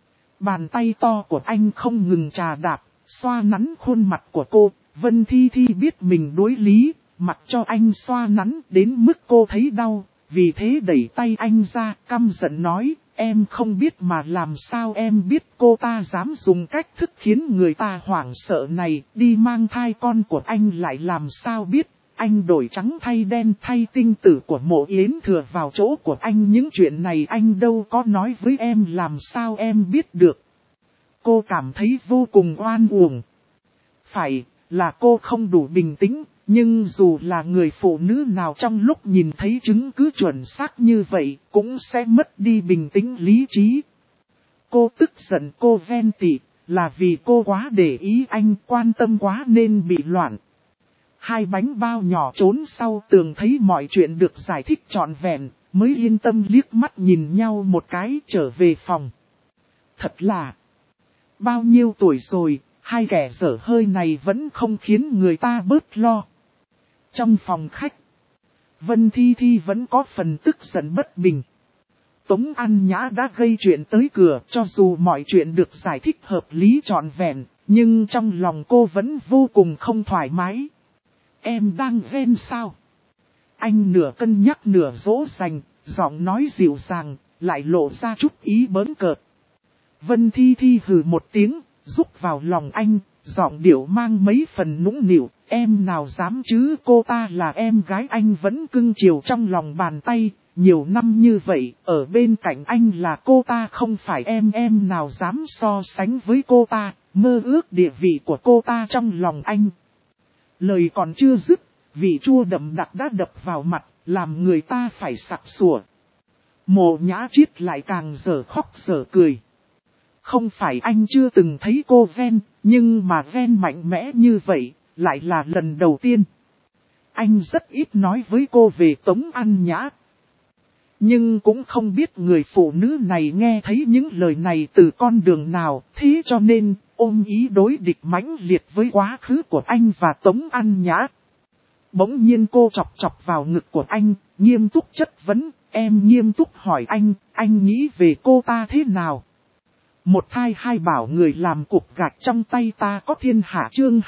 Bàn tay to của anh không ngừng trà đạp, xoa nắn khuôn mặt của cô. Vân Thi Thi biết mình đối lý, mặc cho anh xoa nắn đến mức cô thấy đau, vì thế đẩy tay anh ra, căm giận nói, em không biết mà làm sao em biết cô ta dám dùng cách thức khiến người ta hoảng sợ này, đi mang thai con của anh lại làm sao biết, anh đổi trắng thay đen thay tinh tử của Mộ Yến Thừa vào chỗ của anh những chuyện này anh đâu có nói với em làm sao em biết được. Cô cảm thấy vô cùng oan uổng. Phải là cô không đủ bình tĩnh, nhưng dù là người phụ nữ nào trong lúc nhìn thấy chứng cứ chuẩn xác như vậy, cũng sẽ mất đi bình tĩnh lý trí. Cô tức giận cô ghen tị, là vì cô quá để ý anh quan tâm quá nên bị loạn. Hai bánh bao nhỏ trốn sau tường thấy mọi chuyện được giải thích trọn vẹn, mới yên tâm liếc mắt nhìn nhau một cái trở về phòng. Thật là, bao nhiêu tuổi rồi, hai kẻ dở hơi này vẫn không khiến người ta bớt lo. Trong phòng khách, Vân Thi Thi vẫn có phần tức giận bất bình. Tống An Nhã đã gây chuyện tới cửa, cho dù mọi chuyện được giải thích hợp lý trọn vẹn, nhưng trong lòng cô vẫn vô cùng không thoải mái. Em đang ghen sao? Anh nửa cân nhắc nửa dỗ dành, giọng nói dịu dàng, lại lộ ra chút ý bỡn cợt. Vân Thi Thi hừ một tiếng, rúc vào lòng anh, giọng điệu mang mấy phần nũng nịu, em nào dám chứ cô ta là em gái anh vẫn cưng chiều trong lòng bàn tay, nhiều năm như vậy, ở bên cạnh anh là cô ta không phải em nào dám so sánh với cô ta, mơ ước địa vị của cô ta trong lòng anh. Lời còn chưa dứt, vị chua đậm đặc đã đập vào mặt, làm người ta phải sặc sủa. Mộ Nhã Chiết lại càng dở khóc dở cười. Không phải anh chưa từng thấy cô ghen, nhưng mà ghen mạnh mẽ như vậy, lại là lần đầu tiên. Anh rất ít nói với cô về Tống An Nhã. Nhưng cũng không biết người phụ nữ này nghe thấy những lời này từ con đường nào, thế cho nên ôm ý đối địch mãnh liệt với quá khứ của anh và Tống An Nhã. Bỗng nhiên cô chọc chọc vào ngực của anh, nghiêm túc chất vấn, em nghiêm túc hỏi anh nghĩ về cô ta thế nào? Một thai hai bảo người làm cục gạch trong tay ta có thiên hạ chương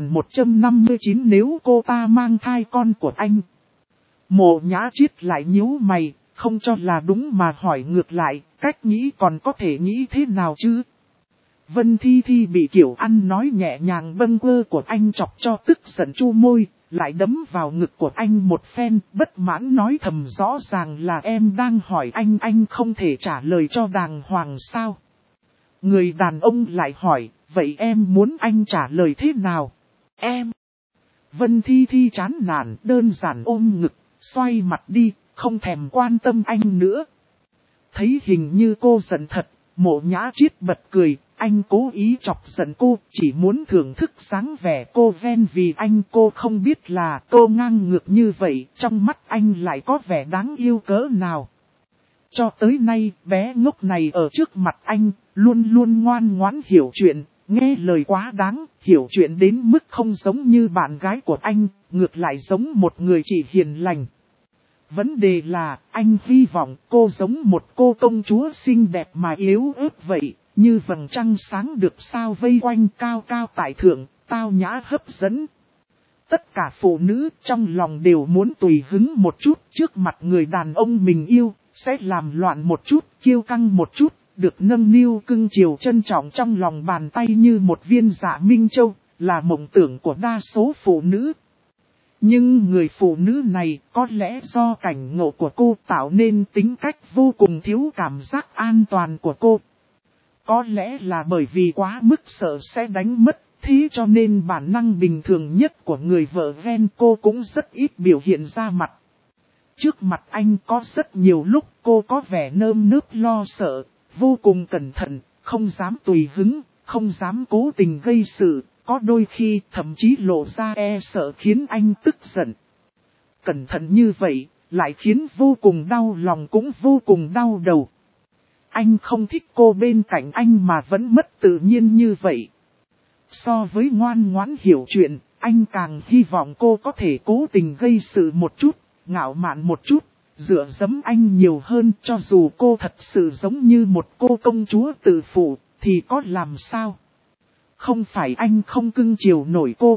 2159 nếu cô ta mang thai con của anh. Mộ Nhã Chiết lại nhíu mày, không cho là đúng mà hỏi ngược lại, cách nghĩ còn có thể nghĩ thế nào chứ? Vân Thi Thi bị kiểu ăn nói nhẹ nhàng bâng quơ của anh chọc cho tức giận chu môi, lại đấm vào ngực của anh một phen, bất mãn nói thầm rõ ràng là em đang hỏi anh không thể trả lời cho đàng hoàng sao. Người đàn ông lại hỏi, vậy em muốn anh trả lời thế nào? Em. Vân Thi Thi chán nản, đơn giản ôm ngực, xoay mặt đi, không thèm quan tâm anh nữa. Thấy hình như cô giận thật, Mộ Nhã Triết bật cười, anh cố ý chọc giận cô, chỉ muốn thưởng thức dáng vẻ cô ven vì anh. Cô không biết là cô ngang ngược như vậy, trong mắt anh lại có vẻ đáng yêu cỡ nào. Cho tới nay, bé ngốc này ở trước mặt anh, luôn luôn ngoan ngoãn hiểu chuyện, nghe lời quá đáng, hiểu chuyện đến mức không giống như bạn gái của anh, ngược lại giống một người chị hiền lành. Vấn đề là, anh hy vọng cô giống một cô công chúa xinh đẹp mà yếu ớt vậy, như vầng trăng sáng được sao vây quanh cao cao tại thượng, tao nhã hấp dẫn. Tất cả phụ nữ trong lòng đều muốn tùy hứng một chút trước mặt người đàn ông mình yêu, sẽ làm loạn một chút, kiêu căng một chút, được nâng niu cưng chiều trân trọng trong lòng bàn tay như một viên dạ minh châu, là mộng tưởng của đa số phụ nữ. Nhưng người phụ nữ này có lẽ do cảnh ngộ của cô tạo nên tính cách vô cùng thiếu cảm giác an toàn của cô. Có lẽ là bởi vì quá mức sợ sẽ đánh mất, thế cho nên bản năng bình thường nhất của người vợ ven cô cũng rất ít biểu hiện ra mặt. Trước mặt anh có rất nhiều lúc cô có vẻ nơm nớp lo sợ, vô cùng cẩn thận, không dám tùy hứng, không dám cố tình gây sự, có đôi khi thậm chí lộ ra e sợ khiến anh tức giận. Cẩn thận như vậy, lại khiến vô cùng đau lòng cũng vô cùng đau đầu. Anh không thích cô bên cạnh anh mà vẫn mất tự nhiên như vậy. So với ngoan ngoãn hiểu chuyện, anh càng hy vọng cô có thể cố tình gây sự một chút, ngạo mạn một chút, dựa dẫm anh nhiều hơn. Cho dù cô thật sự giống như một cô công chúa tự phụ, thì có làm sao? Không phải anh không cưng chiều nổi cô.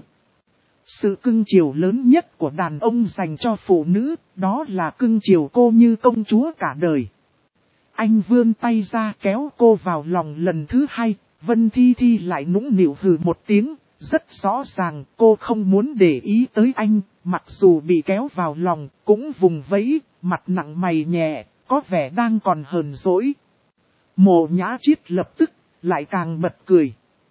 Sự cưng chiều lớn nhất của đàn ông dành cho phụ nữ, đó là cưng chiều cô như công chúa cả đời. Anh vươn tay ra kéo cô vào lòng lần thứ hai, Vân Thi Thi lại nũng nịu hừ một tiếng, rất rõ ràng cô không muốn để ý tới anh, mặc dù bị kéo vào lòng, cũng vùng vẫy, mặt nặng mày nhẹ, có vẻ đang còn hờn dỗi. Mộ Nhã Triết lập tức, lại càng bật cười.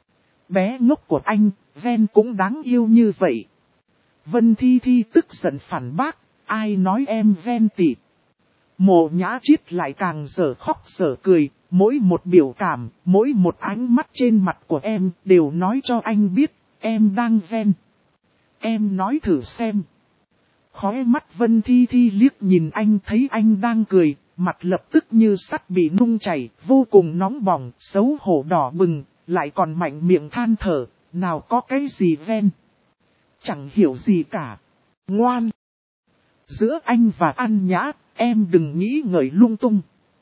Bé ngốc của anh, ven cũng đáng yêu như vậy. Vân Thi Thi tức giận phản bác, ai nói em ven tị. Mộ Nhã Triết lại càng dở khóc dở cười, mỗi một biểu cảm, mỗi một ánh mắt trên mặt của em đều nói cho anh biết, em đang ven. Em nói thử xem. Khóe mắt Vân Thi Thi liếc nhìn anh thấy anh đang cười, mặt lập tức như sắt bị nung chảy, vô cùng nóng bỏng, xấu hổ đỏ bừng, lại còn mạnh miệng than thở, nào có cái gì ven. Chẳng hiểu gì cả. Ngoan. Giữa anh và An Nhã, em đừng nghĩ ngợi lung tung.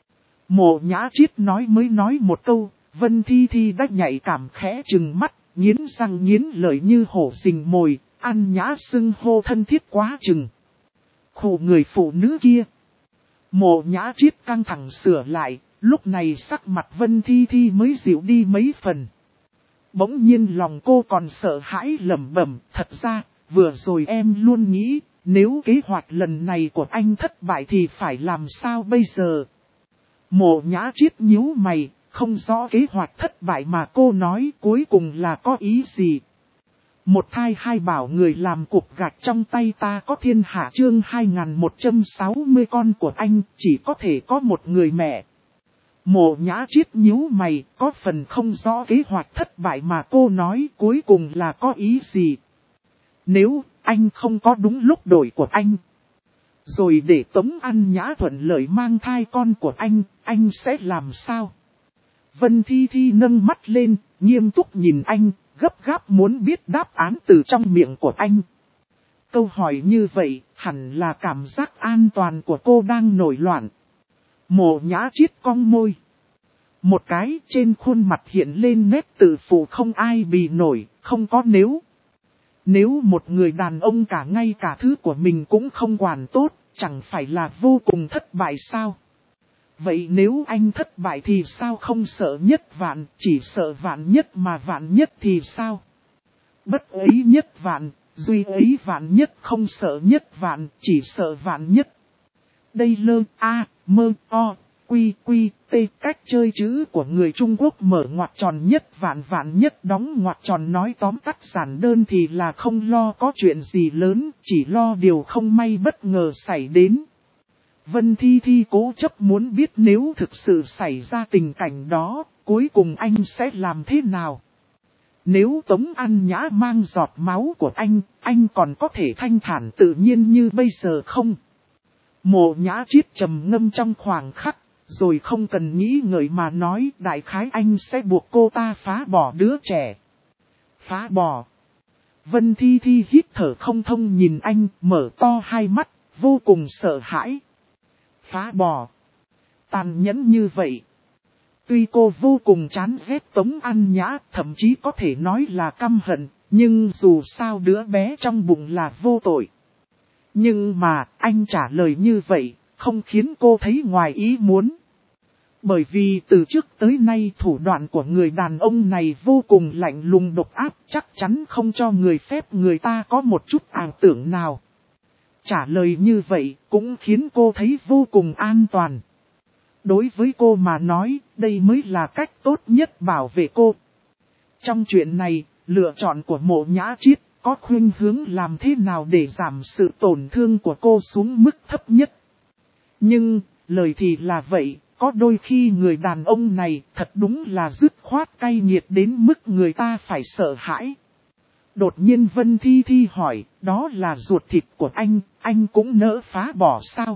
Mộ Nhã Triết nói mới nói một câu, Vân Thi Thi đã nhạy cảm khẽ trừng mắt, nghiến răng nghiến lợi như hổ rình mồi, An Nhã xưng hô thân thiết quá chừng. Khổ người phụ nữ kia. Mộ Nhã Triết căng thẳng sửa lại, lúc này sắc mặt Vân Thi Thi mới dịu đi mấy phần. Bỗng nhiên lòng cô còn sợ hãi lẩm bẩm, thật ra, vừa rồi em luôn nghĩ, nếu kế hoạch lần này của anh thất bại thì phải làm sao bây giờ? Mộ Nhã Triết nhíu mày, không rõ kế hoạch thất bại mà cô nói cuối cùng là có ý gì. Một thai hai bảo người làm cục gạch trong tay ta có thiên hạ chương 2160 con của anh chỉ có thể có một người mẹ. Mộ Nhã Triết nhíu mày, có phần không rõ kế hoạch thất bại mà cô nói cuối cùng là có ý gì. Nếu anh không có đúng lúc đổi của anh, rồi để Tống An Nhã thuận lợi mang thai con của anh sẽ làm sao? Vân Thi Thi nâng mắt lên, nghiêm túc nhìn anh, gấp gáp muốn biết đáp án từ trong miệng của anh. Câu hỏi như vậy, hẳn là cảm giác an toàn của cô đang nổi loạn. Mộ Nhã Triết cong môi. Một cái trên khuôn mặt hiện lên nét tự phụ không ai bì nổi, không có nếu. Nếu một người đàn ông cả ngay cả thứ của mình cũng không quản tốt, chẳng phải là vô cùng thất bại sao? Vậy nếu anh thất bại thì sao không sợ nhất vạn, chỉ sợ vạn nhất mà vạn nhất thì sao? Bất ấy nhất vạn, duy ấy vạn nhất không sợ nhất vạn, chỉ sợ vạn nhất. Đây lơ, a, mơ, o, quy quy t cách chơi chữ của người Trung Quốc mở ngoặc tròn nhất vạn vạn nhất đóng ngoặc tròn, nói tóm tắt giản đơn thì là không lo có chuyện gì lớn, chỉ lo điều không may bất ngờ xảy đến. Vân Thi Thi cố chấp muốn biết nếu thực sự xảy ra tình cảnh đó, cuối cùng anh sẽ làm thế nào? Nếu Tống An Nhã mang giọt máu của anh còn có thể thanh thản tự nhiên như bây giờ không? Mộ Nhã Triết trầm ngâm trong khoảng khắc, rồi không cần nghĩ ngợi mà nói, đại khái anh sẽ buộc cô ta phá bỏ đứa trẻ. Phá bỏ. Vân Thi Thi hít thở không thông nhìn anh, mở to hai mắt, vô cùng sợ hãi. Phá bỏ. Tàn nhẫn như vậy. Tuy cô vô cùng chán ghét Tống An Nhã, thậm chí có thể nói là căm hận, nhưng dù sao đứa bé trong bụng là vô tội. Nhưng mà, anh trả lời như vậy, không khiến cô thấy ngoài ý muốn. Bởi vì từ trước tới nay thủ đoạn của người đàn ông này vô cùng lạnh lùng độc ác, chắc chắn không cho người phép người ta có một chút ảo tưởng nào. Trả lời như vậy cũng khiến cô thấy vô cùng an toàn. Đối với cô mà nói, đây mới là cách tốt nhất bảo vệ cô. Trong chuyện này, lựa chọn của Mộ Nhã Triết có khuynh hướng làm thế nào để giảm sự tổn thương của cô xuống mức thấp nhất. Nhưng, lời thì là vậy, có đôi khi người đàn ông này thật đúng là dứt khoát cay nghiệt đến mức người ta phải sợ hãi. Đột nhiên Vân Thi Thi hỏi, đó là ruột thịt của anh cũng nỡ phá bỏ sao?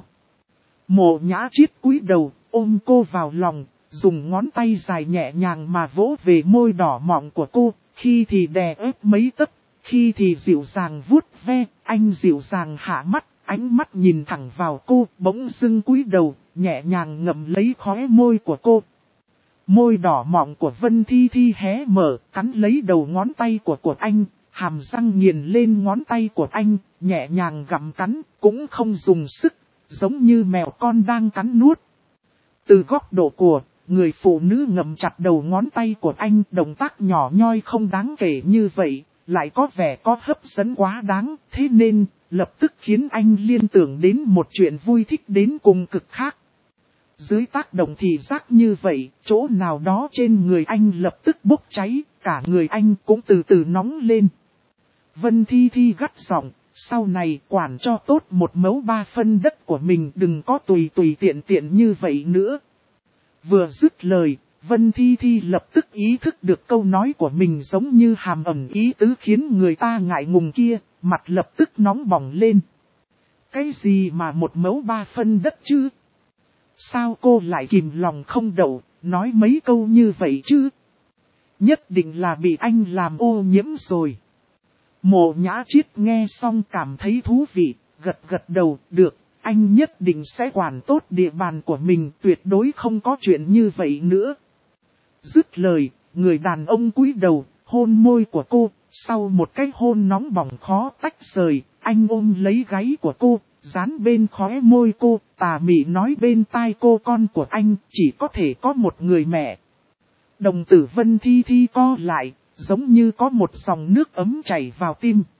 Mộ Nhã Triết cúi đầu, ôm cô vào lòng, dùng ngón tay dài nhẹ nhàng mà vỗ về môi đỏ mọng của cô, khi thì đè ép mấy tấc, khi thì dịu dàng vuốt ve, anh dịu dàng hạ mắt, ánh mắt nhìn thẳng vào cô, bỗng dưng cúi đầu, nhẹ nhàng ngậm lấy khóe môi của cô. Môi đỏ mọng của Vân Thi Thi hé mở, cắn lấy đầu ngón tay của anh, hàm răng nghiền lên ngón tay của anh, nhẹ nhàng gặm cắn, cũng không dùng sức, giống như mèo con đang cắn nuốt. Từ góc độ của người phụ nữ ngậm chặt đầu ngón tay của anh, động tác nhỏ nhoi không đáng kể như vậy, lại có vẻ có hấp dẫn quá đáng, thế nên, lập tức khiến anh liên tưởng đến một chuyện vui thích đến cùng cực khác. Dưới tác động thị giác như vậy, chỗ nào đó trên người anh lập tức bốc cháy, cả người anh cũng từ từ nóng lên. Vân Thi Thi gắt giọng, sau này quản cho tốt 1/3 đất của mình, đừng có tùy tiện như vậy nữa. Vừa dứt lời, Vân Thi Thi lập tức ý thức được câu nói của mình giống như hàm ẩn ý tứ khiến người ta ngại ngùng kia, mặt lập tức nóng bỏng lên. Cái gì mà 1/3 đất chứ? Sao cô lại kìm lòng không đậu, nói mấy câu như vậy chứ? Nhất định là bị anh làm ô nhiễm rồi. Mộ Nhã Triết nghe xong cảm thấy thú vị, gật đầu, được, anh nhất định sẽ quản tốt địa bàn của mình, tuyệt đối không có chuyện như vậy nữa. Dứt lời, người đàn ông cúi đầu, hôn môi của cô, sau một cái hôn nóng bỏng khó tách rời, anh ôm lấy gáy của cô, dán bên khóe môi cô, tà mị nói bên tai cô, con của anh chỉ có thể có một người mẹ. Đồng tử Vân Thi Thi co lại, giống như có một dòng nước ấm chảy vào tim.